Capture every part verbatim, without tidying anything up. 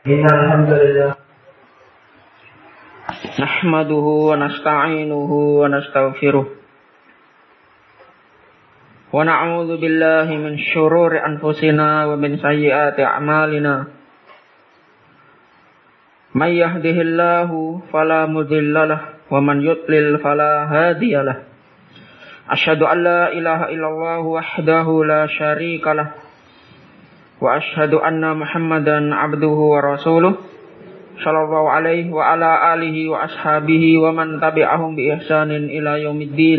إن الحمد لله نحمده ونستعينه ونستغفره ونعوذ بالله من شرور أنفسنا ومن سيئات أعمالنا من يهده الله فلا مضل له ومن يضلل فلا هادي له أشهد أن لا إله إلا الله وحده لا شريك له وأشهد أن محمدا عبده ورسوله صلى الله عليه وعلى آله وأصحابه ومن تبعهم بإحسان إلى يوم الدين.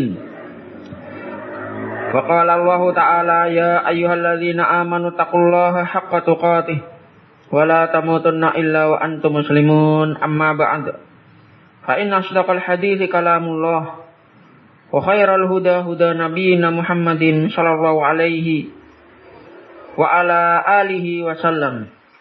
وقال الله تعالى يا أيها الذين آمنوا اتقوا الله حق تقاته ولا تموتن إلا وأنتم مسلمون أما بعد فإن أصدق الحديث كلام الله وخير الهدى هدى نبينا محمد صلى الله عليه وعلى آله وسلم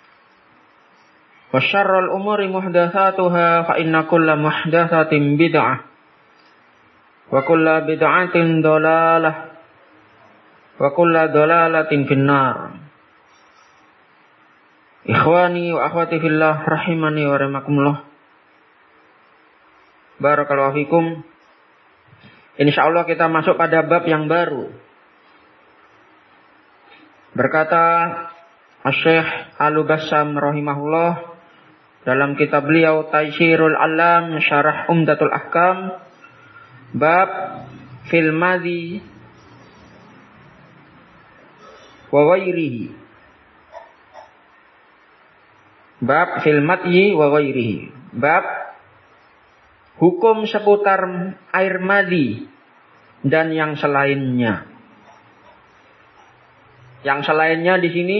وشر الأمور محدثاتها فإن كل محدثة بدعة وكل بدعة ضلالة وكل ضلالة في النار. Ikhwani wa akhwati fillah rahimani wa rahimakumullah. Barakallahu fikum. Insyaallah kita masuk pada bab yang baru. Berkata Asy-Syaikh Al-Bassam rahimahullah dalam kitab beliau Taysirul Alam Syarah Umdatul Ahkam, bab fil madhi wa ghairihi. Bab fil madhi wa ghairihi. Bab hukum seputar air madi dan yang selainnya. Yang selainnya di sini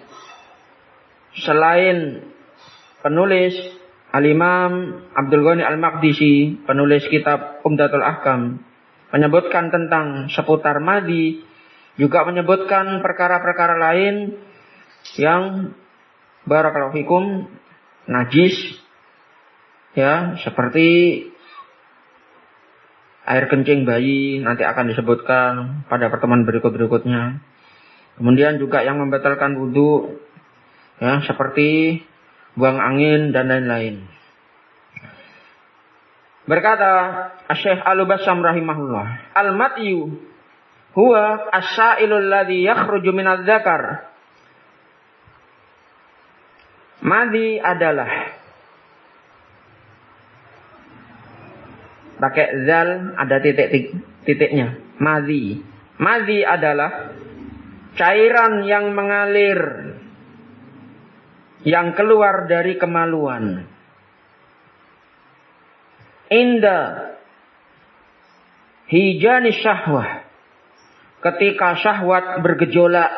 selain penulis Al-Imam Abdul Ghani Al-Maqdisi, penulis kitab Umdatul Ahkam, menyebutkan tentang seputar madi, juga menyebutkan perkara-perkara lain yang barakallahu fikum najis, ya, seperti air kencing bayi, nanti akan disebutkan pada pertemuan berikut-berikutnya. Kemudian juga yang membatalkan wudu, ya, seperti buang angin dan lain-lain. Berkata Asy-Syaikh Al-Bassam rahimahullah, al-matyu huwa as-sa'ilul ladzi yakhruju minadz dzakar. Madi adalah, pakai zal ada titik-titiknya. Madi. Madi adalah cairan yang mengalir, yang keluar dari kemaluan. Inda hijani syahwah, ketika syahwat bergejolak.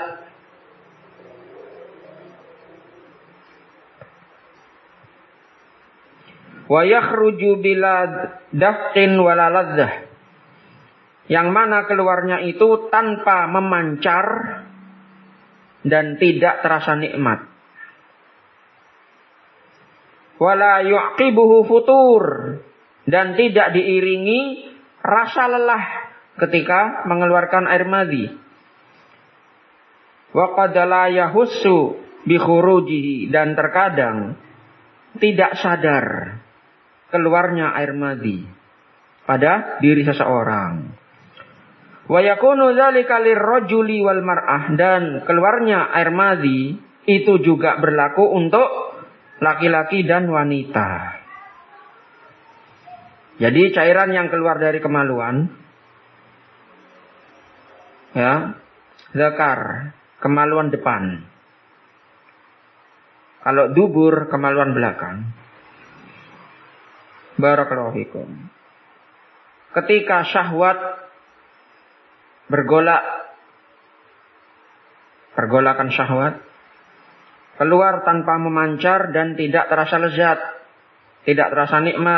Wa yakhruju bila daf'in wala ladzah, yang mana keluarnya itu tanpa memancar dan tidak terasa nikmat. Wala yu'qibuhu futur, dan tidak diiringi rasa lelah ketika mengeluarkan air madi. Wa qad la yahussu bi khurujihi, dan terkadang tidak sadar keluarnya air madi pada diri seseorang. Wa yakunu dzalika lirrajuli wal mar'ah, dan keluarnya air madi itu juga berlaku untuk laki-laki dan wanita. Jadi cairan yang keluar dari kemaluan, ya, zakar, kemaluan depan. Kalau dubur, kemaluan belakang. Barakallahu fikum. Ketika syahwat bergolak, pergolakan syahwat keluar tanpa memancar dan tidak terasa lezat, tidak terasa nikmat,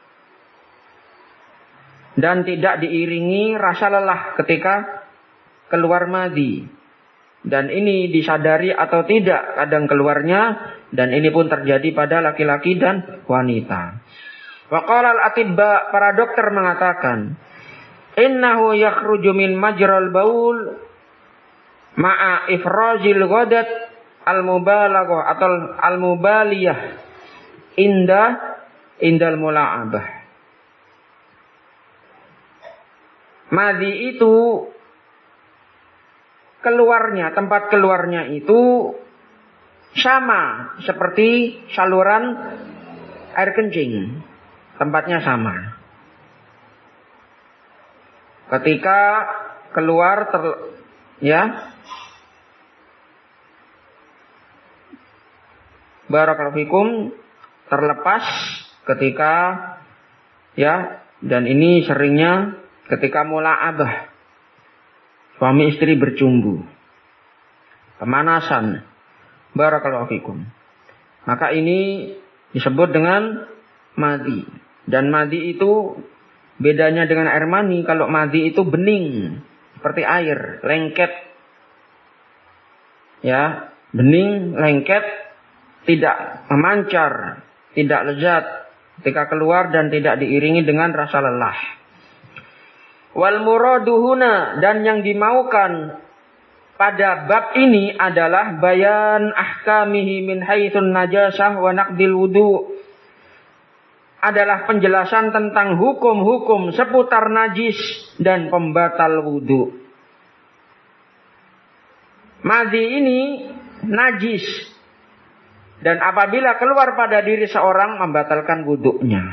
dan tidak diiringi rasa lelah ketika keluar madi. Dan ini disadari atau tidak kadang keluarnya, dan ini pun terjadi pada laki-laki dan wanita. Wa qala al-atibba, para dokter mengatakan, innahu yakhruju min majral baul ma'a ifrazil ghadat al-mubalaghah atau al-mubaliyah indah indal mula'abah. Madhi itu keluarnya, tempat keluarnya itu sama seperti saluran air kencing. Tempatnya sama. Ketika keluar ter, ya, barakallahu fikum, terlepas ketika, ya, dan ini seringnya ketika mula'abah, suami istri bercumbu, pemanasan, barakallahu fikum. Maka ini disebut dengan madhi. Dan madhi itu bedanya dengan air mani. Kalau madhi itu bening, seperti air, lengket. Ya, bening, lengket, tidak memancar, tidak lezat ketika keluar dan tidak diiringi dengan rasa lelah. Wal muraduhuna, dan yang dimaukan pada bab ini adalah bayan ahkamihi min haitsun najasah wa naqdil wudu. Adalah penjelasan tentang hukum-hukum seputar najis dan pembatal wudu. Madhi ini najis, dan apabila keluar pada diri seorang membatalkan wudunya.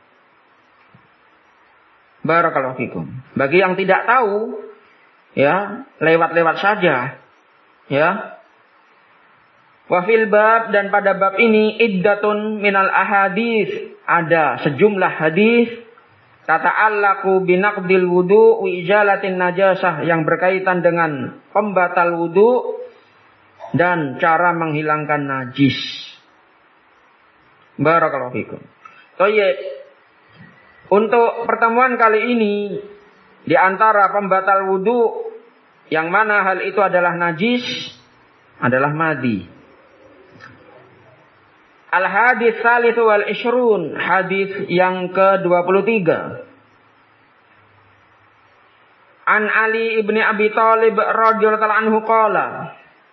Barakallahu fikum. Bagi yang tidak tahu, ya, lewat-lewat saja, ya. Wa fil bab, dan pada bab ini iddatun minal ahadits, ada sejumlah hadis tata'allaqu binaqdil wudu wa izalatin najasah, yang berkaitan dengan pembatal wudu dan cara menghilangkan najis. Barakallahu fikum. Thayyib. Untuk pertemuan kali ini, di antara pembatal wudu yang mana hal itu adalah najis adalah madhi. Al-hadis salisu wal ishrun, hadis yang ke dua puluh tiga. An Ali ibni Abi Thalib radhiyallahu anhu qala.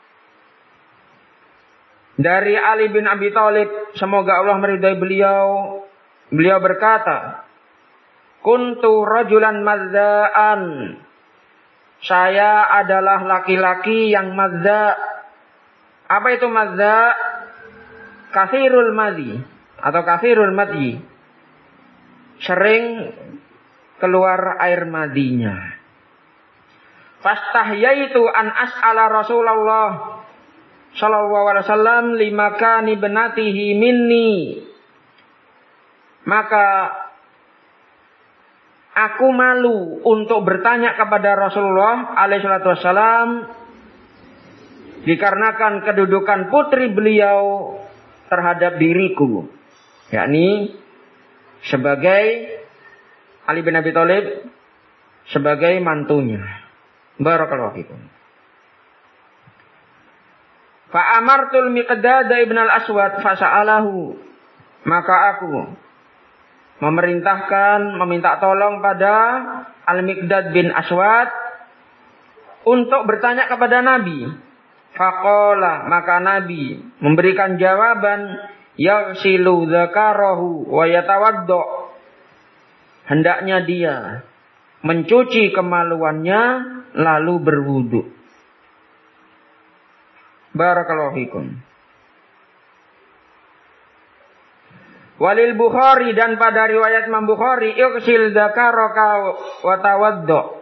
Dari Ali bin Abi Thalib, semoga Allah meridai beliau, beliau berkata, kuntu rajulan mazza'an. Saya adalah laki-laki yang mazza'. Apa itu mazza'? Kathirul madhi atau kathirul madhi, sering keluar air madinya. Fastahyaitu an as'ala Rasulullah sallallahu alaihi wasallam limakani benatihi minni. Maka aku malu untuk bertanya kepada Rasulullah alaihi wasallam dikarenakan kedudukan putri beliau terhadap diriku, yakni sebagai Ali bin Abi Thalib, sebagai mantunya. Barakallahu fikum. Fa amartul Miqdad ibn al-Aswad fasa'alahu. Maka aku memerintahkan, meminta tolong pada Al-Miqdad bin Aswad untuk bertanya kepada Nabi. Faqala, maka Nabi memberikan jawaban, yaghsilu dzakarahu wa yatawaddo. Hendaknya dia mencuci kemaluannya lalu berwudu. Barakallahu fikum. Walil Bukhari, dan pada riwayat Imam Bukhari, ighsil dzakaraka wa tawaddo.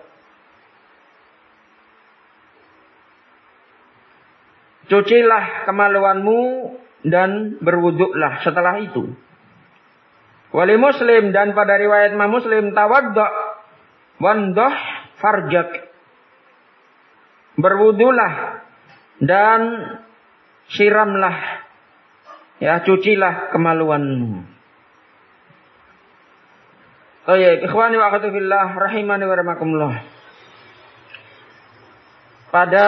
Cucilah kemaluanmu dan berwuduklah setelah itu. Wali Muslim, dan pada riwayat Imam Muslim, tawaddo wandah farjak. Berwudulah dan siramlah, ya, cucilah kemaluanmu. Oh ya, ikhwani wa akhwati fillah rahimani wa rahimakumullah. Pada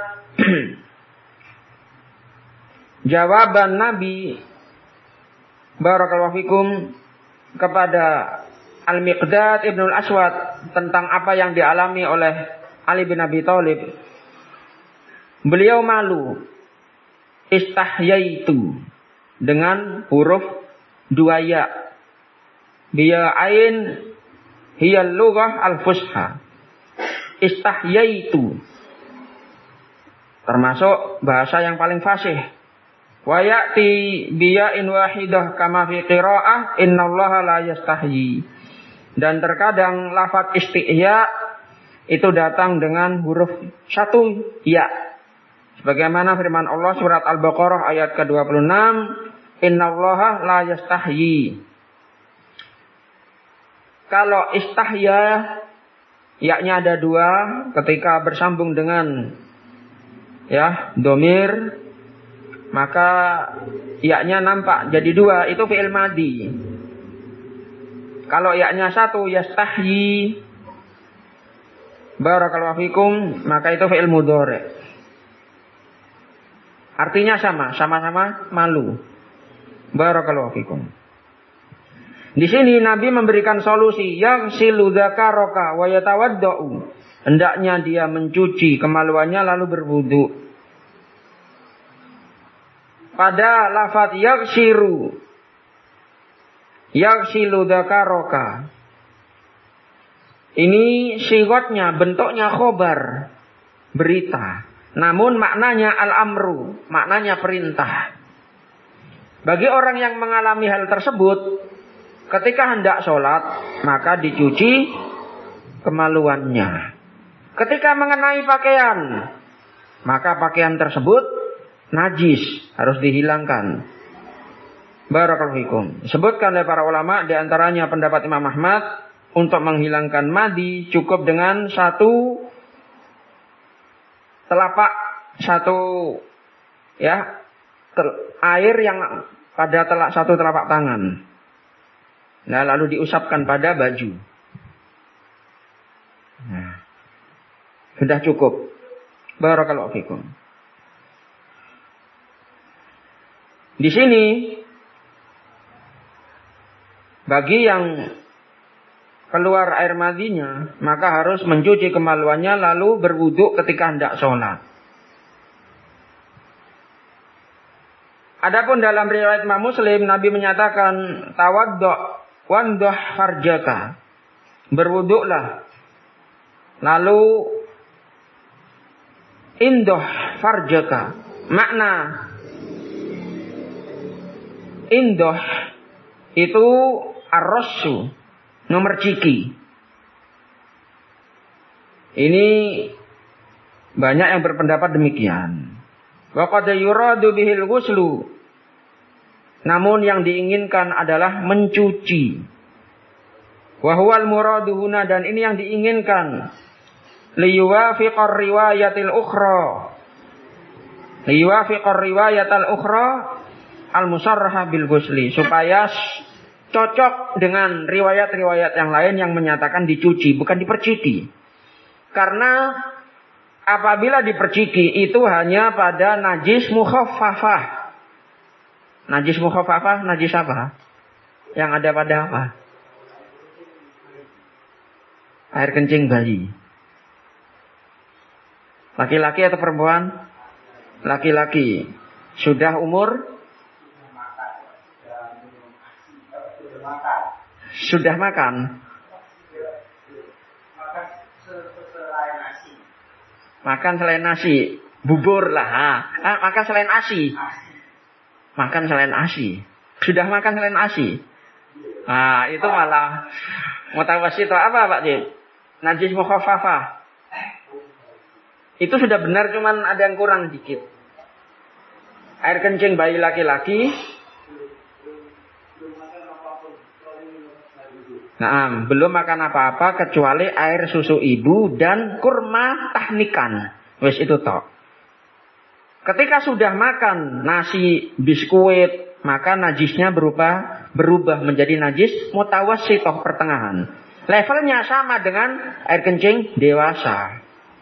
jawaban Nabi barakallahu fikum kepada Al-Miqdad ibn al-Aswad tentang apa yang dialami oleh Ali bin Abi Thalib, beliau malu istahyaitu dengan huruf dua ya. Biya ain hiya lughah al-fusha. Istahyaitu termasuk bahasa yang paling fasih. Wa ya'ti biya in wahidah kama fi qiraah innallaha la yastahyi. Dan terkadang lafaz istihya itu datang dengan huruf satu ya. Sebagaimana firman Allah surat Al-Baqarah ayat ke dua puluh enam, innallaha la yastahyi. Kalau istahya ya-nya ada dua ketika bersambung dengan ya domir, maka ya-nya nampak jadi dua, itu fi'il madhi. Kalau ya-nya satu yastahyi barakallahu fikum, maka itu fi'il mudhari'. Artinya sama, sama-sama malu. Barakallahu fikum. Di sini Nabi memberikan solusi, yaghsilu dzakaraka wa yatawaddau. Hendaknya dia mencuci kemaluannya lalu berwudu. Pada lafaz yaghsiru, yaghsilu dzakaraka, ini sigotnya, bentuknya khobar, berita. Namun maknanya al-amru, maknanya perintah. Bagi orang yang mengalami hal tersebut, ketika hendak sholat, maka dicuci kemaluannya. Ketika mengenai pakaian, maka pakaian tersebut najis, harus dihilangkan. Barakallahu fikum. Disebutkan oleh para ulama, di antaranya pendapat Imam Ahmad, untuk menghilangkan madhi cukup dengan satu telapak, satu ya tel, air yang pada telak satu telapak tangan. Nah, lalu diusapkan pada baju. Nah, sudah cukup. Barakallahu fikum. Di sini bagi yang keluar air madhinya, maka harus mencuci kemaluannya lalu berwudu ketika hendak sholat. Adapun dalam riwayat Imam Muslim, Nabi menyatakan tawaddu' wanduh farjaka, berwuduklah lalu indoh farjaka. Makna indoh itu ar-rassu, memerciki. Ini banyak yang berpendapat demikian. Wa qad yuradu bihil ghuslu, namun yang diinginkan adalah mencuci. Wa huwal muradu huna, dan ini yang diinginkan. Liyuwafiqar riwayatil ukhra, liyuwafiqar riwayatal ukhra al-musarraha bil ghusli, supaya cocok dengan riwayat-riwayat yang lain yang menyatakan dicuci, bukan diperciki. Karena apabila diperciki itu hanya pada najis mukhaffafah. Najis mukhaffafah, najis apa? Yang ada pada apa? Air kencing bayi. Laki-laki atau perempuan? Laki-laki. Sudah umur? Sudah makan? Makan selain nasi. Bubur lah. Ah, makan selain asi. Makan selain asi. Sudah makan selain asi. Nah, itu malah mutawassithah apa Pak Jib? Najis mukhaffafah. Itu sudah benar, cuman ada yang kurang dikit. Air kencing bayi laki-laki. Nah, belum makan apa-apa kecuali air susu ibu dan kurma tahnikan. Wes itu toh. Ketika sudah makan nasi, biskuit, maka najisnya berubah berubah menjadi najis mutawassithah, pertengahan. Levelnya sama dengan air kencing dewasa.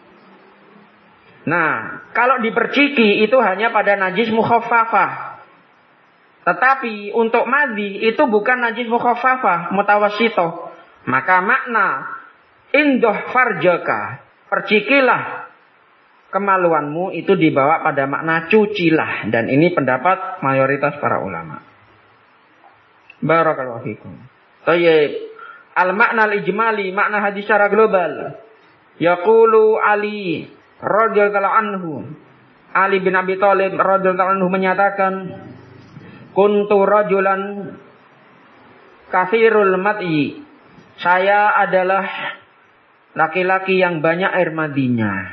Nah, kalau diperciki itu hanya pada najis mukhaffafah. Tetapi untuk madhi itu bukan najis mukhaffafah, mutawassithah. Maka makna indoh farjaka, percikilah kemaluanmu itu dibawa pada makna cucilah. Dan ini pendapat mayoritas para ulama. Barakallahu fikum. Tayyib. Al-makna al-ijmali, makna hadis secara global. Yaqulu Ali radhiyallahu anhu. Ali bin Abi Thalib radhiyallahu anhu menyatakan, kuntu rajulan kathirul mat'i. Saya adalah laki-laki yang banyak air madinya.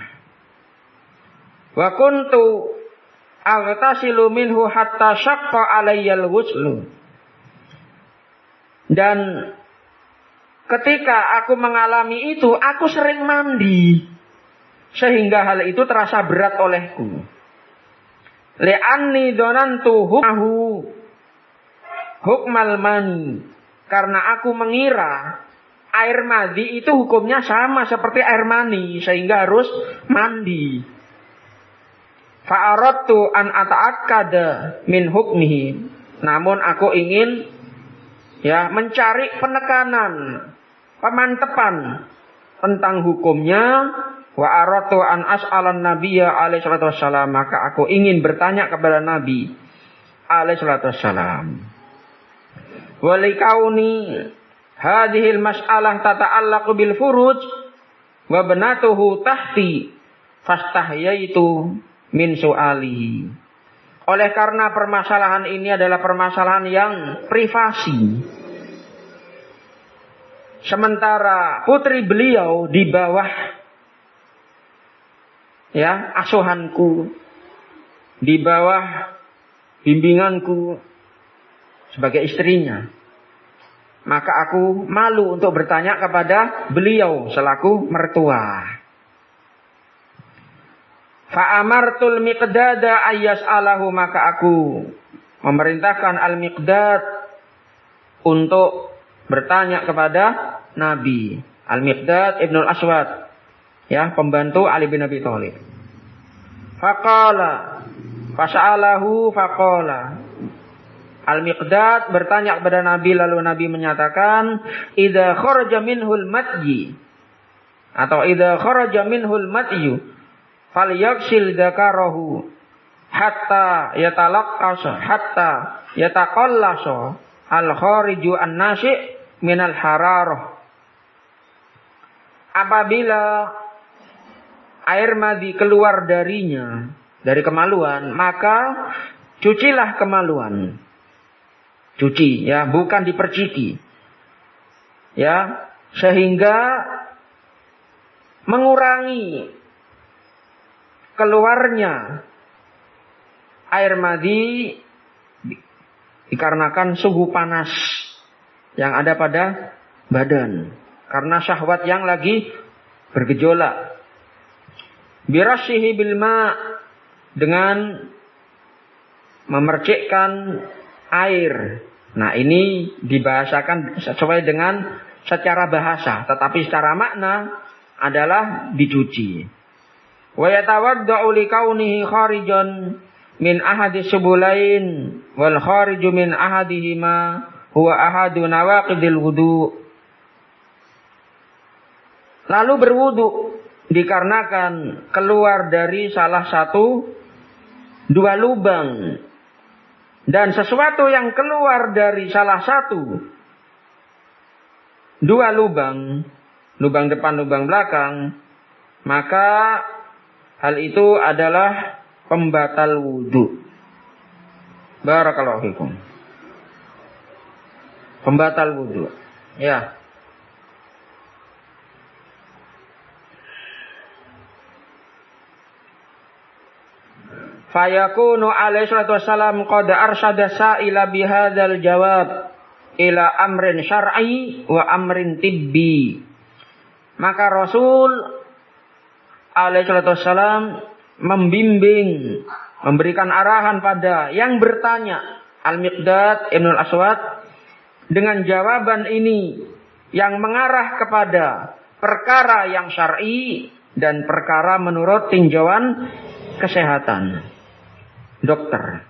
Wa kuntu aghtasilu minhu hatta syaqqa alayyal ghuslu. Dan ketika aku mengalami itu, aku sering mandi. Sehingga hal itu terasa berat olehku. Li'anni dhanantu hukmahu hukmal mani. Karena aku mengira air madi itu hukumnya sama seperti air mani. Sehingga harus mandi. Fa'aradtu an ata'akkada min hukmihi. Namun aku ingin ya mencari penekanan, pemantepan tentang hukumnya. Wa aratu an as'alan nabiyya alaihi salatu wassalam. Maka aku ingin bertanya kepada Nabi alaihi salatu wassalam. Walikauni hadhil mas'alah tata'allaqu bil furuj wa banatuhu tahti fastahyaitu min su'alihi. Oleh karena permasalahan ini adalah permasalahan yang privasi. Sementara putri beliau di bawah ya asuhanku, di bawah bimbinganku sebagai istrinya. Maka aku malu untuk bertanya kepada beliau selaku mertua. Fa'amartul miqdada ayyas'alahu. Maka aku memerintahkan al-miqdad untuk bertanya kepada Nabi. Al-Miqdad ibnul Aswad, ya, pembantu Ali bin Abi Thalib. Faqala, fas'alahu faqala. Al-Miqdad bertanya kepada Nabi, lalu Nabi menyatakan, idza kharaja minhul matyi, atau idza kharaja minhul matyu falyaksil dzakarahu hatta yatalaqqasa hatta yataqallasa al-khariju an-nasi' minal hararah. Apabila air madi keluar darinya dari kemaluan, maka cucilah kemaluan. Cuci, ya, bukan diperciki. Ya, sehingga mengurangi keluarnya air madi dikarenakan suhu panas yang ada pada badan. Karena syahwat yang lagi bergejolak. Birasyihi bilma, dengan memercikkan air. Nah, ini dibahasakan sesuai dengan secara bahasa. Tetapi secara makna adalah dicuci. Wa yatawadda'u likaunihi kharijan min ahadi subulain wal khariju min ahadihima huwa ahadu nawaqidil wudu. Lalu berwudu dikarenakan keluar dari salah satu dua lubang, dan sesuatu yang keluar dari salah satu dua lubang, lubang depan lubang belakang, maka hal itu adalah pembatal wudu. Barakallahu fikum. Pembatal wudu. Ya. Fayakunu alaihi salatu wassalam qad arsyada sa'ila bihadzal jawab ila amrin syar'i wa amrin tibbi. Maka Rasul alaihi salatu wassalam membimbing, memberikan arahan pada yang bertanya, Al-Miqdad ibnul Aswad, dengan jawaban ini yang mengarah kepada perkara yang syar'i dan perkara menurut tinjauan kesehatan dokter.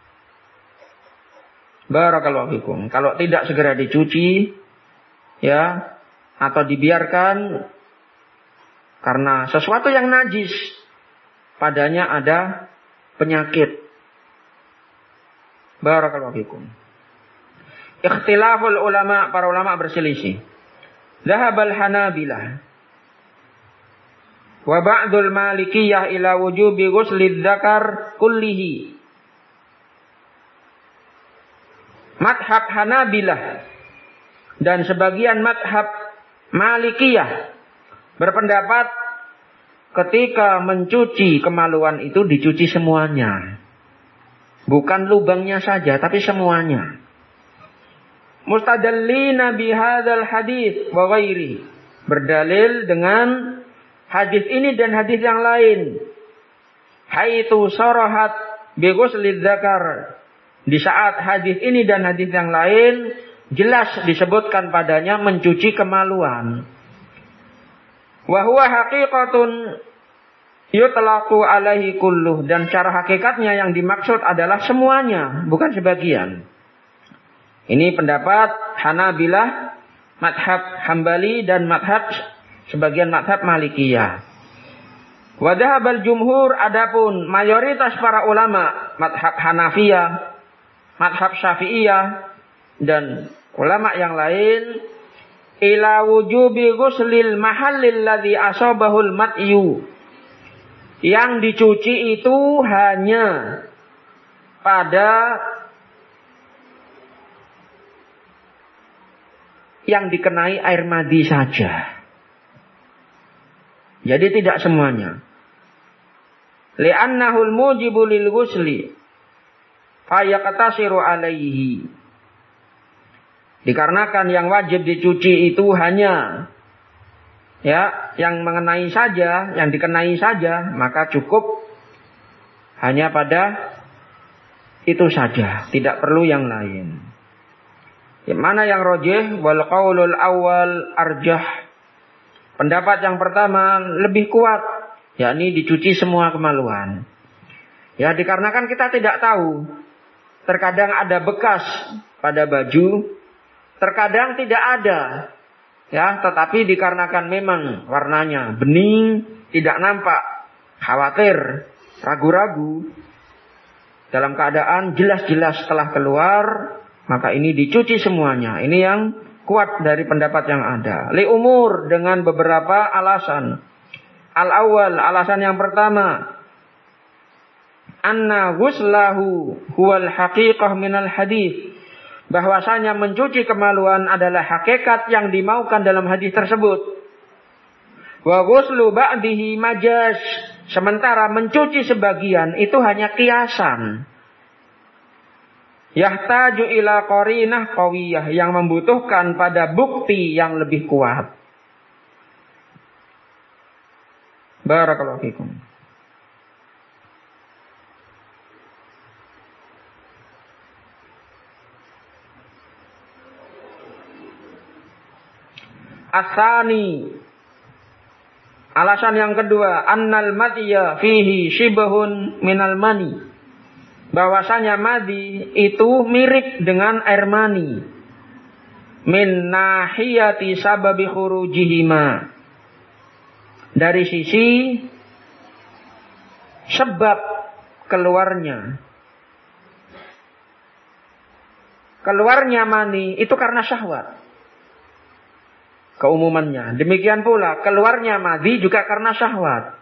Barakallahu fikum. Kalau tidak segera dicuci, ya, atau dibiarkan karena sesuatu yang najis, padanya ada penyakit. Barakallahu fikum. Ikhtilaful ulama, para ulama berselisih. Dhahabal Hanabilah wa ba'dul Malikiyah ila wujubi ghuslid dzakar kullihi. Madhab Hanabilah dan sebagian madhab Malikiyah berpendapat ketika mencuci kemaluan itu dicuci semuanya. Bukan lubangnya saja, tapi semuanya. Mustadallina bihadzal hadis wa ghairi. Berdalil dengan hadis ini dan hadis yang lain. Haitsu sarahat bi ghuslidz dzakar. Di saat hadis ini dan hadis yang lain jelas disebutkan padanya mencuci kemaluan. Wa huwa haqiqatun yutlaqu alaihi kulluh, dan cara hakikatnya yang dimaksud adalah semuanya, bukan sebagian. Ini pendapat Hanabilah, madhab Hambali dan madhab sebagian madhab Malikiyah. Wa dhahabal jumhur, adapun mayoritas para ulama madhab Hanafiyah, madhab Syafi'iyah dan ulama yang lain ila wujubi ghuslil mahallil ladzi asabahul mat'yu. Yang dicuci itu hanya pada yang dikenai air madi saja. Jadi tidak semuanya. Li'annahul mujibu lil ghusli fayaqtasiru alaihi. Dikarenakan yang wajib dicuci itu hanya ya yang mengenai saja, yang dikenai saja, maka cukup hanya pada itu saja, tidak perlu yang lain. Yang mana yang rajih? Wal qaulul awal arjah. Pendapat yang pertama lebih kuat, yakni dicuci semua kemaluan. Ya, dikarenakan kita tidak tahu. Terkadang ada bekas pada baju, terkadang tidak ada. Ya, tetapi dikarenakan memang warnanya bening, tidak nampak, khawatir, ragu-ragu, dalam keadaan jelas-jelas setelah keluar, maka ini dicuci semuanya. Ini yang kuat dari pendapat yang ada. Li umur, dengan beberapa alasan. Al-awwal, alasan yang pertama, anna ghuslahu huwal haqiqah minal hadis. Bahwasanya mencuci kemaluan adalah hakikat yang dimaukan dalam hadis tersebut. Wa ghuslu ba'dihi majaz. Sementara mencuci sebagian itu hanya kiasan. Yahtaju ila qarinah qawiyah, yang membutuhkan pada bukti yang lebih kuat. Barakallahu fikum. Asani, alasan yang kedua, annal madya fihi shibhun minal mani. Bahwasanya madi itu mirip dengan air mani. Min nahiyati sababi khurujihima. Dari sisi sebab keluarnya. Keluarnya mani itu karena syahwat. Keumumannya. Demikian pula keluarnya madi juga karena syahwat.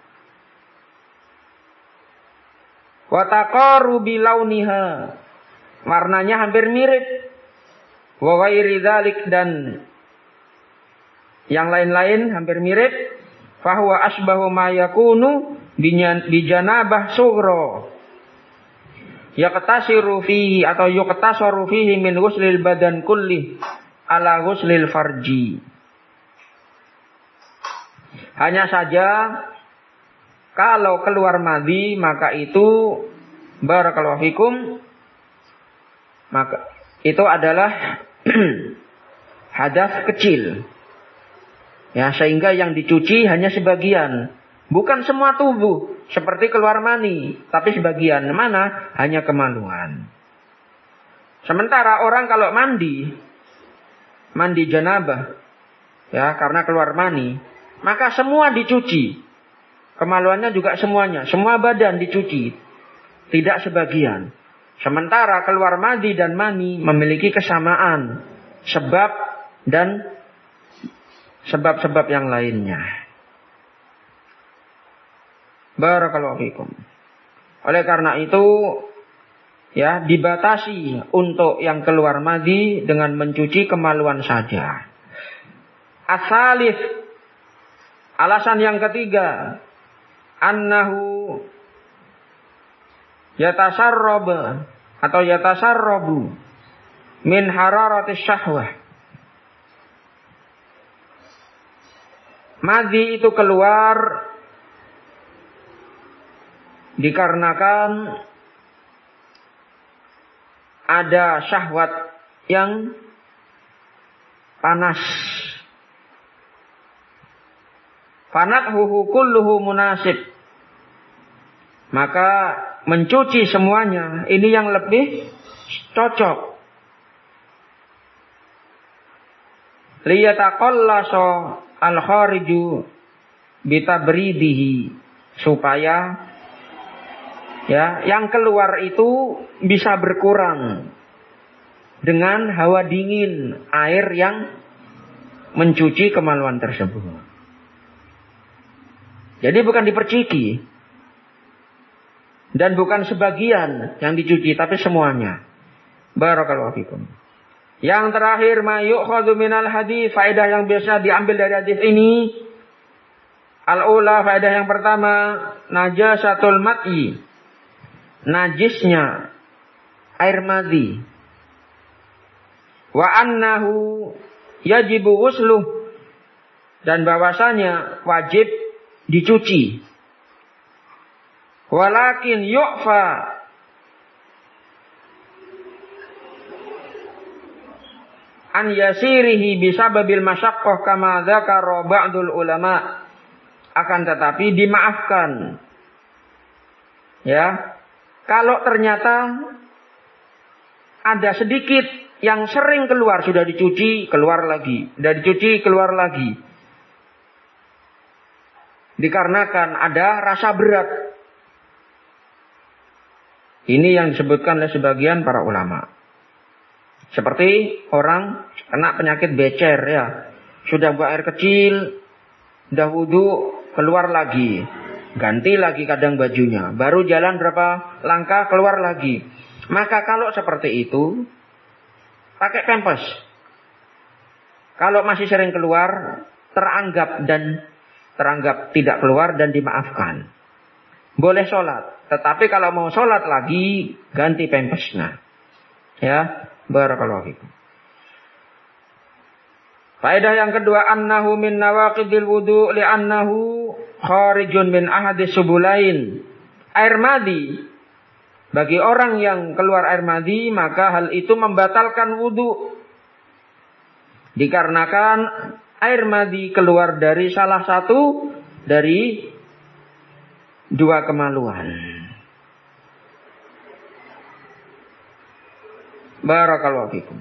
Wa taqarubi launiha, warnanya hampir mirip. Wa ghairi dzalik, dan yang lain-lain hampir mirip. Fa huwa asbahu ma yakunu bi janabah sughra. Yaqtasiru fihi atau yuqtasaru fihi min ghuslil badan kulli ala ghuslil farji. Hanya saja kalau keluar madi maka itu barakallahu fikum, maka itu adalah hadas kecil. Ya, sehingga yang dicuci hanya sebagian, bukan semua tubuh seperti keluar mani, tapi sebagian. Mana? Hanya kemaluan. Sementara orang kalau mandi mandi janabah, ya, karena keluar mani, maka semua dicuci. Kemaluannya juga semuanya. Semua badan dicuci. Tidak sebagian. Sementara keluar madi dan mani memiliki kesamaan. Sebab dan sebab-sebab yang lainnya. Barakallahu fikum. Oleh karena itu, ya, dibatasi untuk yang keluar madi dengan mencuci kemaluan saja. Asalif, alasan yang ketiga, annahu yatasarrab atau yatasarrabu min hararatis syahwah. Madi itu keluar dikarenakan ada syahwat yang panas. Fanathuhu kulluhu munasib. Maka mencuci semuanya ini yang lebih cocok. Liyataqallaso al-khariju bitabridihi, supaya ya yang keluar itu bisa berkurang dengan hawa dingin air yang mencuci kemaluan tersebut. Jadi bukan diperciki. Dan bukan sebagian yang dicuci, tapi semuanya. Barakallahu fikum. Yang terakhir, ma yu'khadhu minal hadis, faedah yang biasa diambil dari hadis ini. Al-ula, faedah yang pertama, najasatul mat'i, najisnya air madi. Wa annahu yajibu ghusluh, dan bahwasanya wajib dicuci. Walakin yu'fa an yasirihi bisababil masyaqqah kama dzakara ba'dul ulama. Akan tetapi dimaafkan. Ya. Kalau ternyata ada sedikit yang sering keluar, sudah dicuci, keluar lagi. Sudah dicuci, keluar lagi. Dikarenakan ada rasa berat. Ini yang disebutkan oleh sebagian para ulama. Seperti orang kena penyakit becer ya. Sudah buang air kecil, sudah wudu, keluar lagi. Ganti lagi kadang bajunya. Baru jalan berapa langkah, keluar lagi. Maka kalau seperti itu, pakai pampers. Kalau masih sering keluar, teranggap dan teranggap tidak keluar dan dimaafkan. Boleh sholat. Tetapi kalau mau sholat lagi, ganti pampersnya. Ya, barakallahu fikum. Faedah yang kedua, annahu min nawaqidil wudu li'annahu kharijun min ahadis subulain. Air madi, bagi orang yang keluar air madi, maka hal itu membatalkan wudu. Dikarenakan air madi keluar dari salah satu dari dua kemaluan. Barakallahu fikum.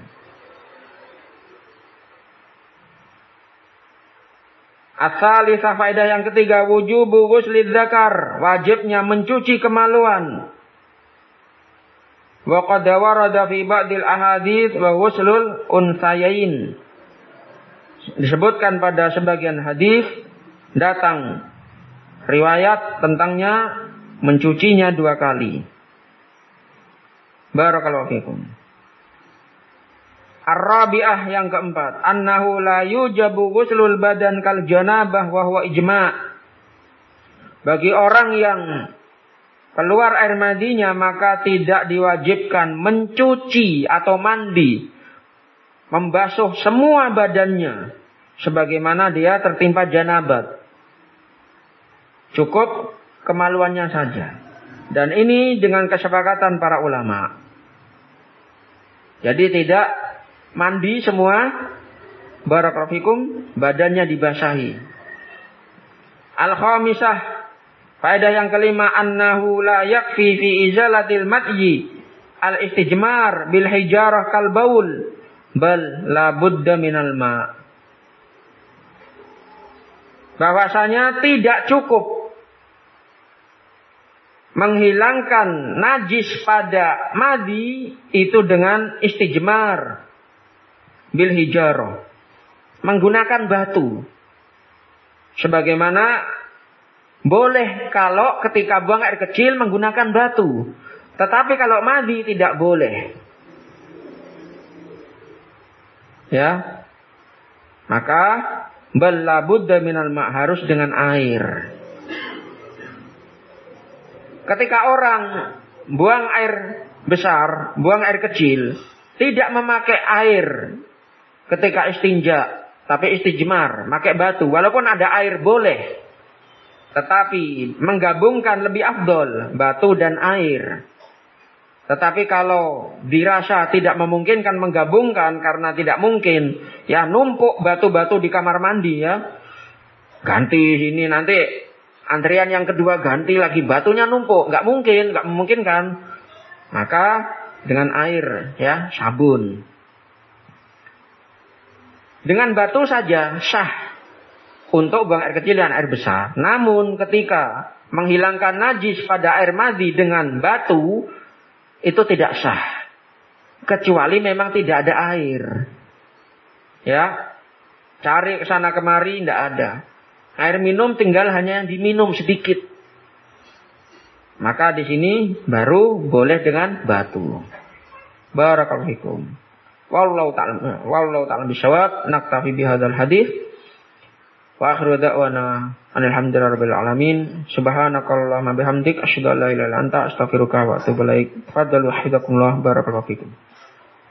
As-salisah, faedah yang ketiga, wujubu ghuslidz dzakar, wajibnya mencuci kemaluan. Wa qad warada fi ba'dil ahadits wa ghuslul unsayain. Disebutkan pada sebagian hadis datang riwayat tentangnya mencucinya dua kali. Barakallahu fikum. Ar-rabi'ah yang keempat, annahu la yujabu ghuslul badan kal janabah wa huwa ijma'. Bagi orang yang keluar air madinya maka tidak diwajibkan mencuci atau mandi, membasuh semua badannya sebagaimana dia tertimpa janabat. Cukup kemaluannya saja. Dan ini dengan kesepakatan para ulama. Jadi tidak mandi semua, barakallahu fikum, badannya dibasahi. Al-khamisah, faedah yang kelima, annahu la yakfi fi izalatil matyi al-istijmar bil hijarah kal baul, bal la budda minal ma'. Bahwasanya tidak cukup menghilangkan najis pada madi itu dengan istijmar bil hijarah, menggunakan batu. Sebagaimana boleh kalau ketika buang air kecil menggunakan batu, tetapi kalau madi tidak boleh. Ya. Maka bal la budda minal ma', harus dengan air. Ketika orang buang air besar, buang air kecil, tidak memakai air ketika istinja, tapi istijmar, pakai batu. Walaupun ada air boleh, tetapi menggabungkan lebih afdol batu dan air. Tetapi kalau dirasa tidak memungkinkan menggabungkan karena tidak mungkin, ya numpuk batu-batu di kamar mandi ya. Ganti sini nanti antrian yang kedua ganti lagi, batunya numpuk, nggak mungkin, nggak memungkinkan. Maka dengan air ya, sabun. Dengan batu saja sah untuk buang air kecil dan air besar. Namun ketika menghilangkan najis pada air madi dengan batu, itu tidak sah. Kecuali memang tidak ada air. Ya, cari ke sana kemari tidak ada. Air minum tinggal hanya diminum sedikit. Maka di sini baru boleh dengan batu. Barakallahu fikum. Wallahu ta'ala wallahu ta'ala bisawab. Naktafi bihadzal hadis. Wa akhiru da'wana alhamdulillahirabbil alamin. Subhanakallahumma bihamdik asyhadu an la ilaha illa anta astaghfiruka wa atubu ilaik. Fadlu hafizakumullah. Barakallahu fikum.